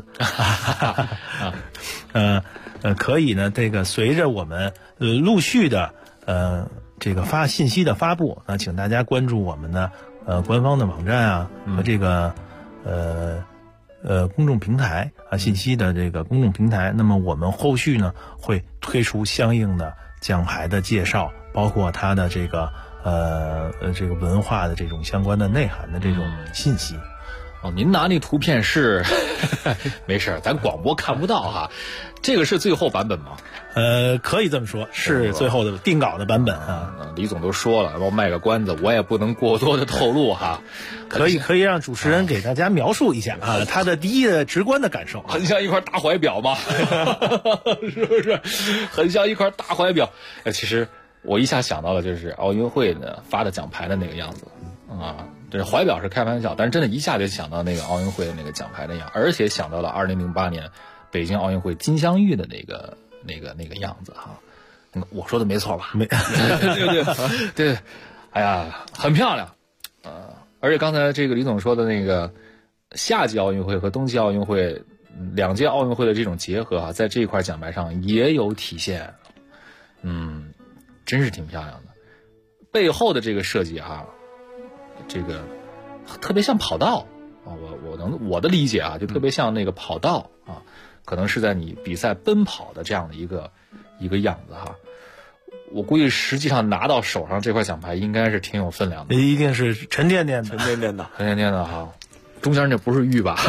可以呢，这个随着我们陆续的这个发信息的发布，那请大家关注我们的官方的网站啊和这个公众平台啊信息的这个公众平台。那么我们后续呢会推出相应的奖牌的介绍，包括它的这个这个文化的这种相关的内涵的这种信息。 哦，您拿那图片是没事，咱广播看不到哈。这个是最后版本吗？ 可以这么说，是最后的定稿的版本啊。 李总都说了，我卖个关子，我也不能过多的透露哈。 可以让主持人给大家描述一下啊，他的第一的直观的感受。 很像一块大怀表吗？是不是？很像一块大怀表。其实我一下想到了，就是奥运会呢发的奖牌的那个样子啊。这怀表是开玩笑，但是真的一下就想到那个奥运会的那个奖牌的样，而且想到了2008年北京奥运会金镶玉的那个样子哈。我说的没错吧？ 没， 对，哎呀，很漂亮。而且刚才这个李总说的那个夏季奥运会和冬季奥运会两届奥运会的这种结合啊，在这一块奖牌上也有体现。真是挺漂亮的。背后的这个设计啊，这个特别像跑道啊，我的理解啊，就特别像那个跑道啊，可能是在你比赛奔跑的这样的一个样子哈。我估计实际上拿到手上这块奖牌应该是挺有分量的， 一定是沉甸甸的哈。中间那不是玉吧？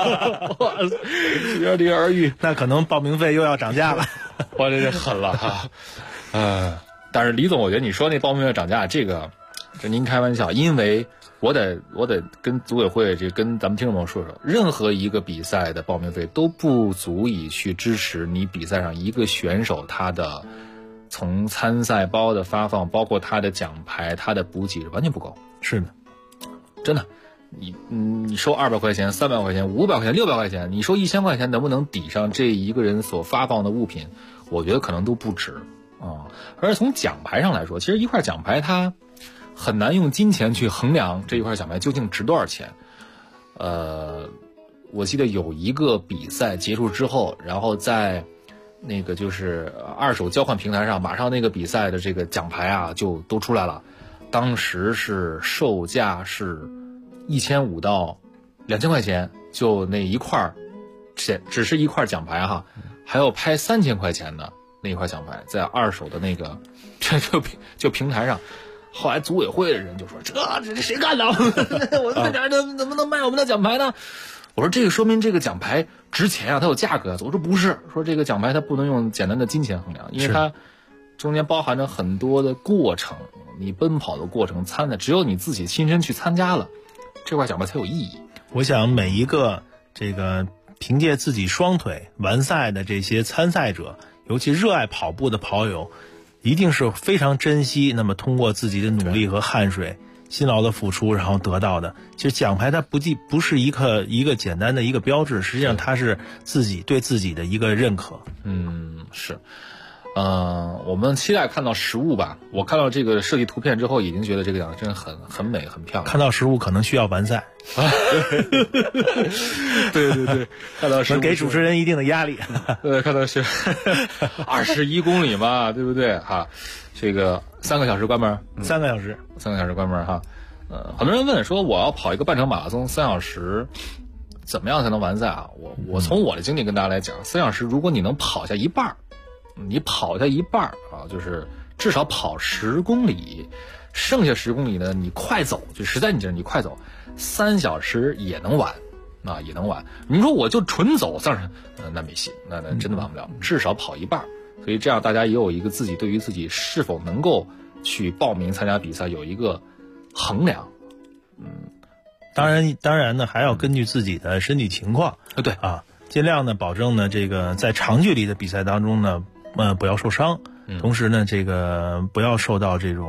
有点儿玉， 那可能报名费又要涨价了。 我这狠了哈。但是李总，我觉得你说那报名费涨价，这您开玩笑，因为我得跟组委会跟咱们听众朋友说，任何一个比赛的报名费都不足以去支持你比赛上一个选手他的从参赛包的发放，包括他的奖牌、他的补给，完全不够。 是的， 真的。你收200块钱、300块钱、500块钱、600块钱，你收1000块钱，能不能抵上这一个人所发放的物品？我觉得可能都不止啊。而从奖牌上来说，其实一块奖牌它很难用金钱去衡量这一块奖牌究竟值多少钱。我记得有一个比赛结束之后，然后在那个就是二手交换平台上，马上那个比赛的这个奖牌啊就都出来了，当时是售价是1500到2000块钱，就那一块只是一块奖牌哈，还要拍3000块钱的那一块奖牌，在二手的那个就平台上。后来组委会的人就说：“这谁干的？我们这点能不能卖我们的奖牌呢？”我说：“这个说明这个奖牌值钱啊，它有价格。”我说：“不是，说这个奖牌它不能用简单的金钱衡量，因为它中间包含着很多的过程，你奔跑的过程只有你自己亲身去参加了，这块奖牌才有意义。” 我想每一个这个凭借自己双腿完赛的这些参赛者，尤其热爱跑步的跑友，一定是非常珍惜那么通过自己的努力和汗水辛劳的付出然后得到的。其实奖牌它不是一个简单的一个标志，实际上它是自己对自己的一个认可。 是。我们期待看到实物吧。我看到这个设计图片之后，已经觉得这个奖真的很美很漂亮。 看到实物可能需要完赛。 对，看到实物给主持人一定的压力。 对，看到是21公里嘛，对不对哈？这个3个小时关门 ，3个小时关门哈。很多人问说，我要跑一个半程马拉松3小时，怎么样才能完赛啊？我从我的经历跟大家来讲，3小时如果你能跑下一半啊，就是至少跑10公里，剩下10公里呢，你快走，就实在你快走，3小时也能完啊，也能完。你说我就纯走3小时，那没戏，那真的完不了，至少跑一半。所以这样大家也有一个自己对于自己是否能够去报名参加比赛有一个衡量。 当然呢，还要根据自己的身体情况， 对啊，尽量呢保证呢这个在长距离的比赛当中呢，不要受伤，同时呢这个不要受到这种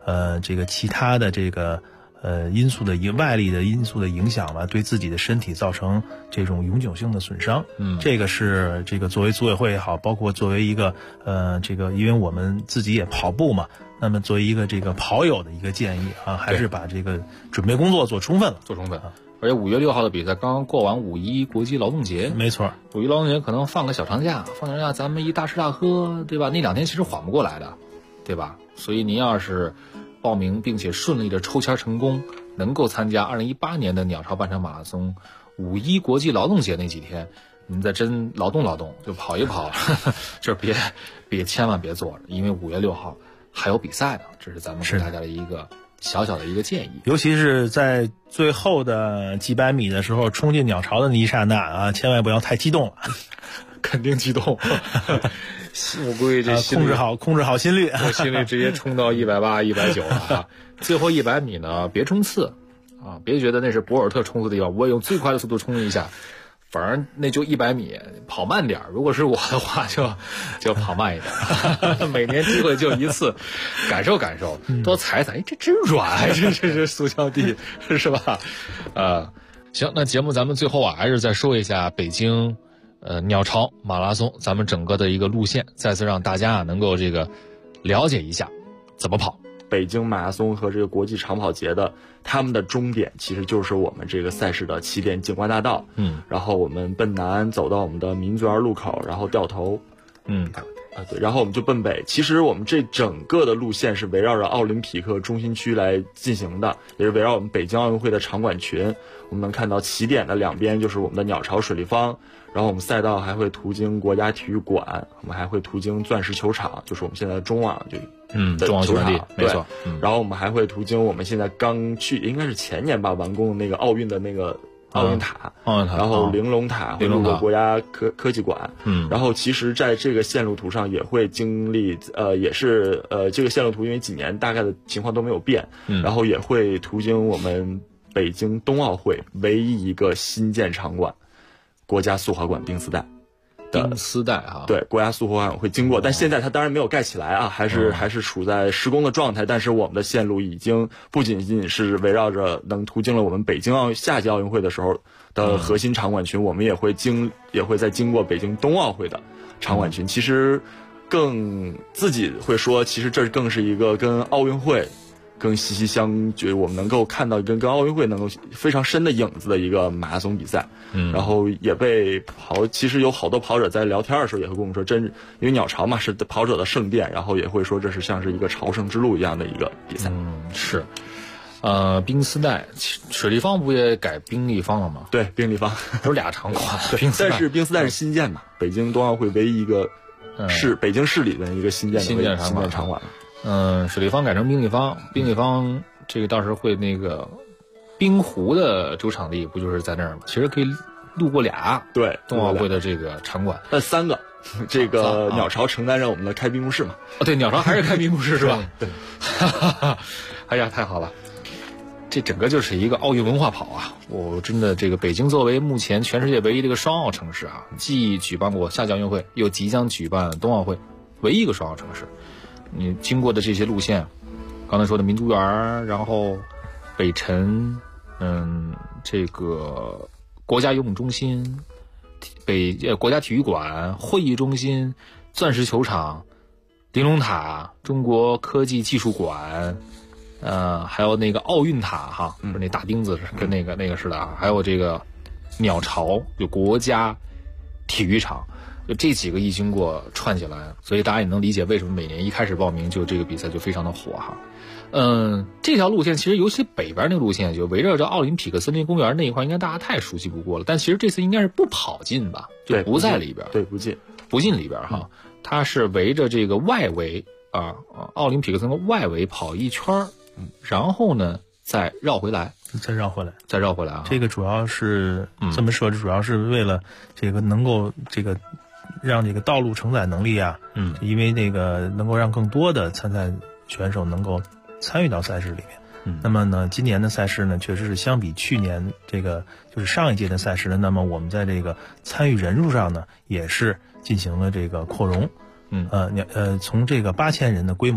这个其他的这个因素的外力的因素的影响吧，对自己的身体造成这种永久性的损伤。这个是这个作为组委会也好，包括作为一个这个，因为我们自己也跑步嘛，那么作为一个这个跑友的一个建议啊，还是把这个准备工作做充分了， 做充分。而且5月6号的比赛刚刚过完5·1国际劳动节， 没错 ，5·1劳动节可能放个小长假，放长假咱们一大吃大喝，对吧？那2天其实缓不过来的，对吧？所以您要是报名并且顺利的抽签成功，能够参加2018年的鸟巢半程马拉松5·1国际劳动节那几天，您再真劳动劳动，就跑一跑，这千万别坐着，因为5月6号还有比赛呢。这是咱们给大家的一个小小的一个建议， 尤其是在最后的几百米的时候，冲进鸟巢的那一刹那啊，千万不要太激动了。 肯定激动，我估计这控制好心率， 我心率直接冲到180、190了啊！最后100米呢，别冲刺啊，别觉得那是博尔特冲刺的地方，我也用最快的速度冲一下，反正那就100米，跑慢点。如果是我的话，就跑慢一点。每年机会就一次，感受感受，多踩踩，这真软，这是塑胶地，是吧？行，那节目咱们最后还是再说一下北京。鸟巢马拉松，咱们整个的一个路线，再次让大家能够这个了解一下怎么跑。 北京马拉松和这个国际长跑节的他们的终点其实就是我们这个赛事的起点景观大道，然后我们奔南走到我们的民族园路口，然后掉头，对，然后我们就奔北。其实我们这整个的路线是围绕着奥林匹克中心区来进行的，也是围绕我们北京奥运会的场馆群。我们能看到起点的两边就是我们的鸟巢水立方，然后我们赛道还会途经国家体育馆，我们还会途经钻石球场，就是我们现在的中网中网球场地，没错。 然后我们还会途经我们现在刚去，应该是前年吧，完工那个奥运的那个奥运塔，然后玲珑塔会路过国家科技馆，然后其实在这个线路图上也会经历，也是这个线路图因为几年大概的情况都没有变，然后也会途经我们北京冬奥会唯一一个新建场馆国家速滑馆冰丝带。 冰丝带啊， 对，国家速滑馆会经过，但现在它当然没有盖起来啊，还是处在施工的状态。但是我们的线路已经不仅仅是围绕着能途经了我们北京夏季奥运会的时候的核心场馆群，我们也会再经过北京冬奥会的场馆群。其实自己会说，其实这更是一个跟奥运会更息息相觉，我们能够看到跟奥运会能够非常深的影子的一个马拉松比赛。然后也被其实有好多跑者在聊天的时候也会跟我们说，因为鸟巢嘛是跑者的圣殿，然后也会说这是像是一个朝圣之路一样的一个比赛。 是，冰丝带，水立方不也改冰立方了吗？ 对，冰立方都是俩场馆， 但是冰丝带是新建嘛，北京冬奥会唯一一个北京市里的一个新建场馆。 水立方改成冰立方，冰立方这个到时候会那个冰湖的主场地不就是在那儿吗？其实可以路过俩，对，冬奥会的这个场馆， 但3个，这个鸟巢承担着我们的开闭幕式嘛？ 对，鸟巢还是开闭幕式是吧？ 对， 哎呀，太好了，这整个就是一个奥运文化跑啊！我真的这个北京作为目前全世界唯一的一个双奥城市啊，既举办过夏季奥运会，又即将举办冬奥会，唯一一个双奥城市。你经过的这些路线，刚才说的民族园，然后北辰，这个国家游泳中心、国家体育馆、会议中心、钻石球场、玲珑塔、中国科技技术馆，还有那个奥运塔哈，就是那大钉子跟那个似的啊，还有这个鸟巢，就国家体育场。就这几个一经过串起来，所以大家也能理解为什么每年一开始报名就这个比赛就非常的火哈。这条路线其实尤其北边那个路线就围绕着奥林匹克森林公园那一块，应该大家太熟悉不过了。但其实这次应该是不跑进吧，就不在里边， 对，不进里边哈。它是围着这个外围奥林匹克森林外围跑一圈，然后呢再绕回来啊！ 这个主要是这么设置，主要是为了这个能够让这个道路承载能力啊，因为那个能够让更多的参赛选手能够参与到赛事里面。那么呢，今年的赛事呢，确实是相比去年这个就是上一届的赛事呢，那么我们在这个参与人数上呢，也是进行了这个扩容。从这个8000人的规模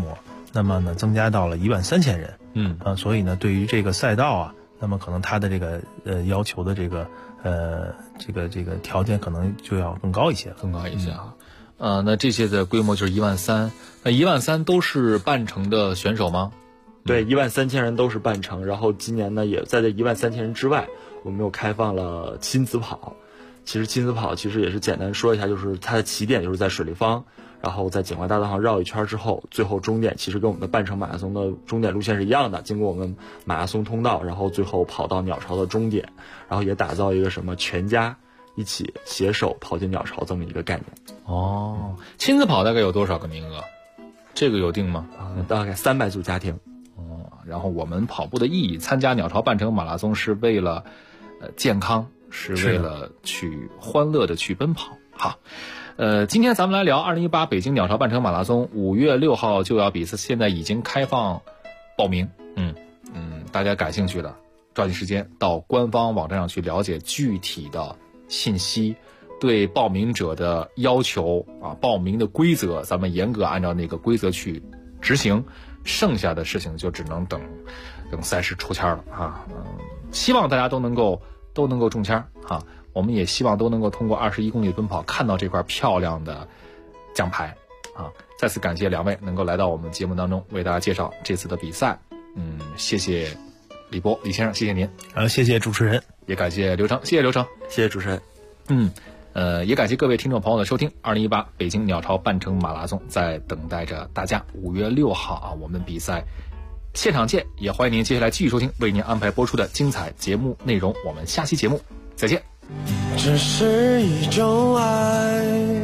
那么呢增加到了13000人。所以呢对于这个赛道啊，那么可能它的这个要求的这个条件可能就要更高一些啊。那这些的规模就是13000，那13000都是半程的选手吗？ 对，13000人都是半程。然后今年呢，也在这13000人之外，我们又开放了亲子跑。其实亲子跑其实也是简单说一下，就是它的起点就是在水立方，然后在景淮大道上绕一圈之后，最后终点其实跟我们的半程马拉松的终点路线是一样的，经过我们马拉松通道，然后最后跑到鸟巢的终点，然后也打造一个什么全家一起携手跑进鸟巢这么一个概念。 亲子跑大概有多少个名额？这个有定吗？ 大概300组家庭。 然后我们跑步的意义，参加鸟巢半程马拉松是为了健康，是为了去欢乐的去奔跑。好，今天咱们来聊2018北京鸟巢半程马拉松，5月6号就要比赛，现在已经开放报名。大家感兴趣的抓紧时间到官方网站上去了解具体的信息，对报名者的要求啊，报名的规则，咱们严格按照那个规则去执行，剩下的事情就只能等赛事抽签了啊。希望大家都能够中签啊。我们也希望都能够通过21公里奔跑看到这块漂亮的奖牌啊！再次感谢两位能够来到我们节目当中为大家介绍这次的比赛。谢谢李波李先生，谢谢您。 谢谢主持人， 也感谢刘成，谢谢刘成， 谢谢主持人。 也感谢各位听众朋友的收听。2018北京鸟巢半程马拉松在等待着大家，5月6号啊，我们比赛现场见。也欢迎您接下来继续收听为您安排播出的精彩节目内容。我们下期节目再见。 这是一种爱，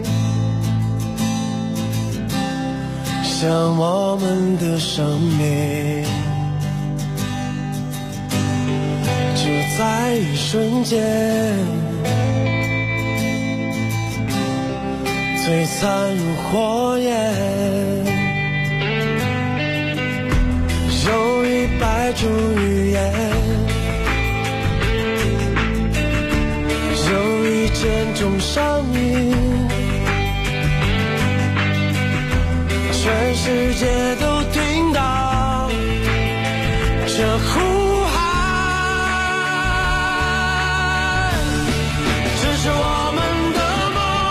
像我们的生命，就在一瞬间，璀璨如火焰，有100种语言，有1种声音，全世界都听到这呼喊，这是我们的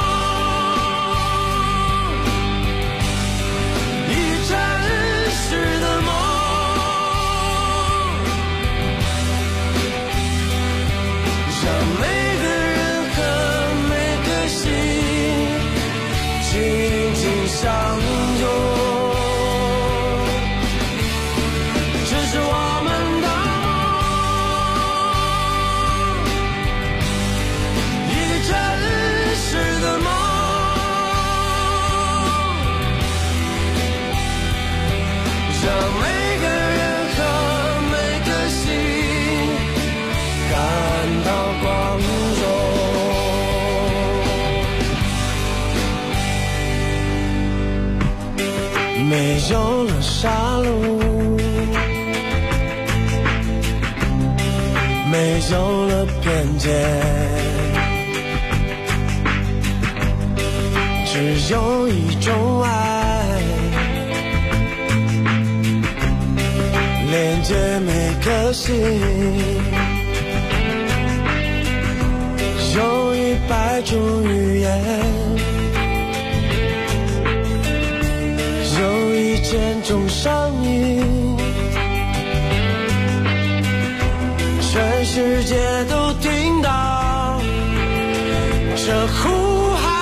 梦，一真实的梦，让每个人和每个心紧紧相拥。这是我们的梦，一个真实的梦，让每个人和每个心感到光荣。没有了杀戮，没有了偏见，只有一种爱，连接每颗心，有100种语言，有1种声音，全世界都听到这呼喊，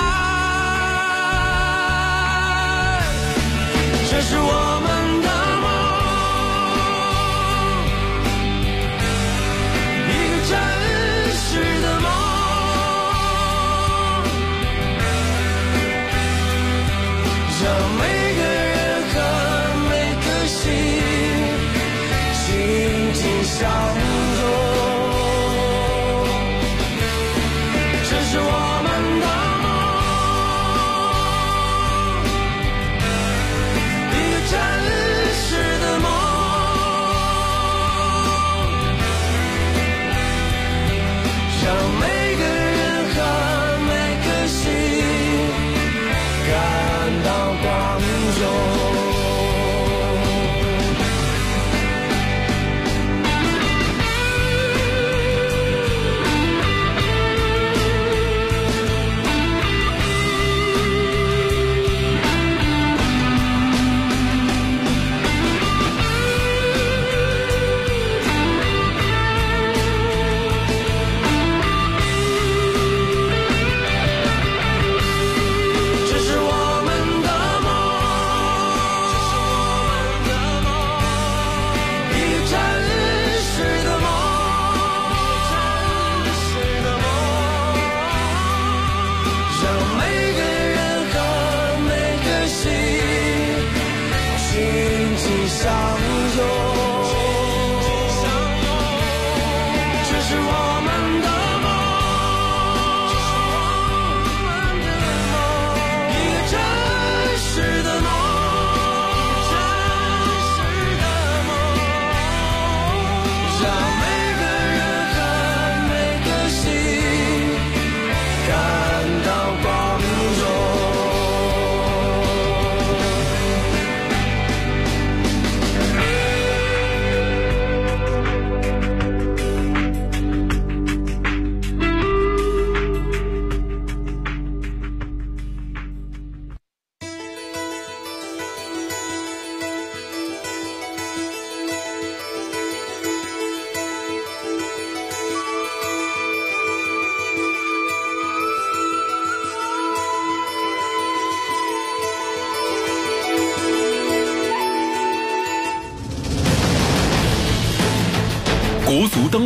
这是我们的梦，一个真实的梦，让每个人和每个心紧紧相拥。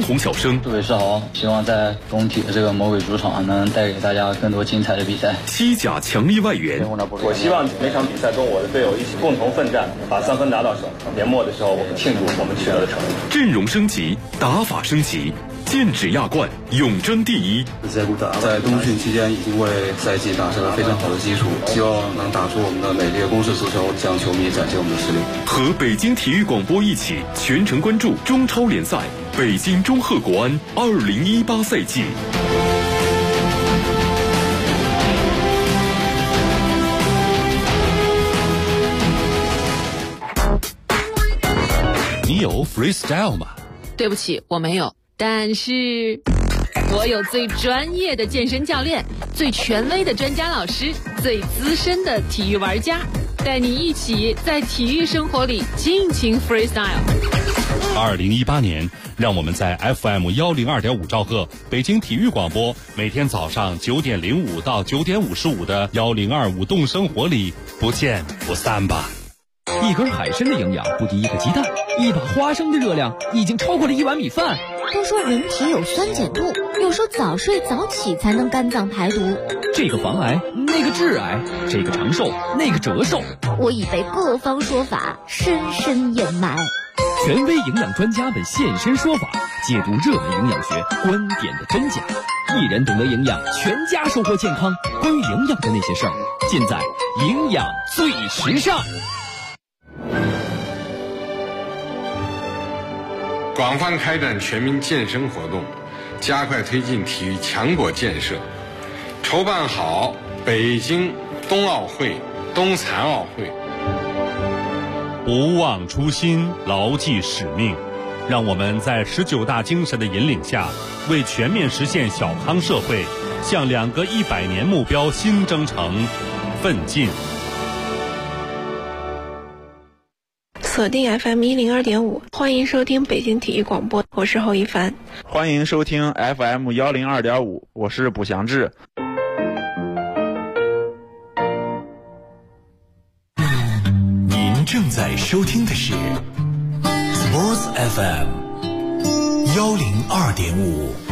红小生。 杜伟世豪，希望在工体的这个魔鬼主场能带给大家更多精彩的比赛。 西甲强力外援， 我希望每场比赛跟我的队友一起共同奋战，把3分拿到手。年末的时候，我们庆祝我们取得的成绩。 阵容升级，打法升级，剑指亚冠，永争第一。 在冬训期间已经为赛季打下了非常好的基础，希望能打出我们的美丽的攻势足球，向球迷展现我们的实力。 和北京体育广播一起全程关注中超联赛北京中赫国安2018赛季。 你有 freestyle 吗？ 对不起，我没有。但是我有最专业的健身教练，最权威的专家老师，最资深的体育玩家，带你一起在体育生活里尽情 freestyle。 2018年，让我们在 FM 102.5兆赫北京体育广播，每天早上9点05到9点55的102舞动生活里不见不散吧。 一根海参的营养不敌一个鸡蛋，一把花生的热量已经超过了1碗米饭。 都说人体有酸碱度，有时候早睡早起才能肝脏排毒。 这个防癌，那个致癌，这个长寿，那个折寿。 我已被各方说法深深掩埋。 权威营养专家们现身说法，解读热门营养学观点的真假。一人懂得营养，全家收获健康。关于营养的那些事儿，尽在营养最时尚。 广泛开展全民健身活动，加快推进体育强国建设，筹办好北京冬奥会、冬残奥会。 不忘初心，牢记使命，让我们在19大精神的引领下，为全面实现小康社会，向2个100年目标新征程奋进。 锁定 FM 102.5，欢迎收听北京体育广播，我是侯一凡。 欢迎收听 FM 102.5，我是卜祥志。 您正在收听的是 Sports FM 102.5。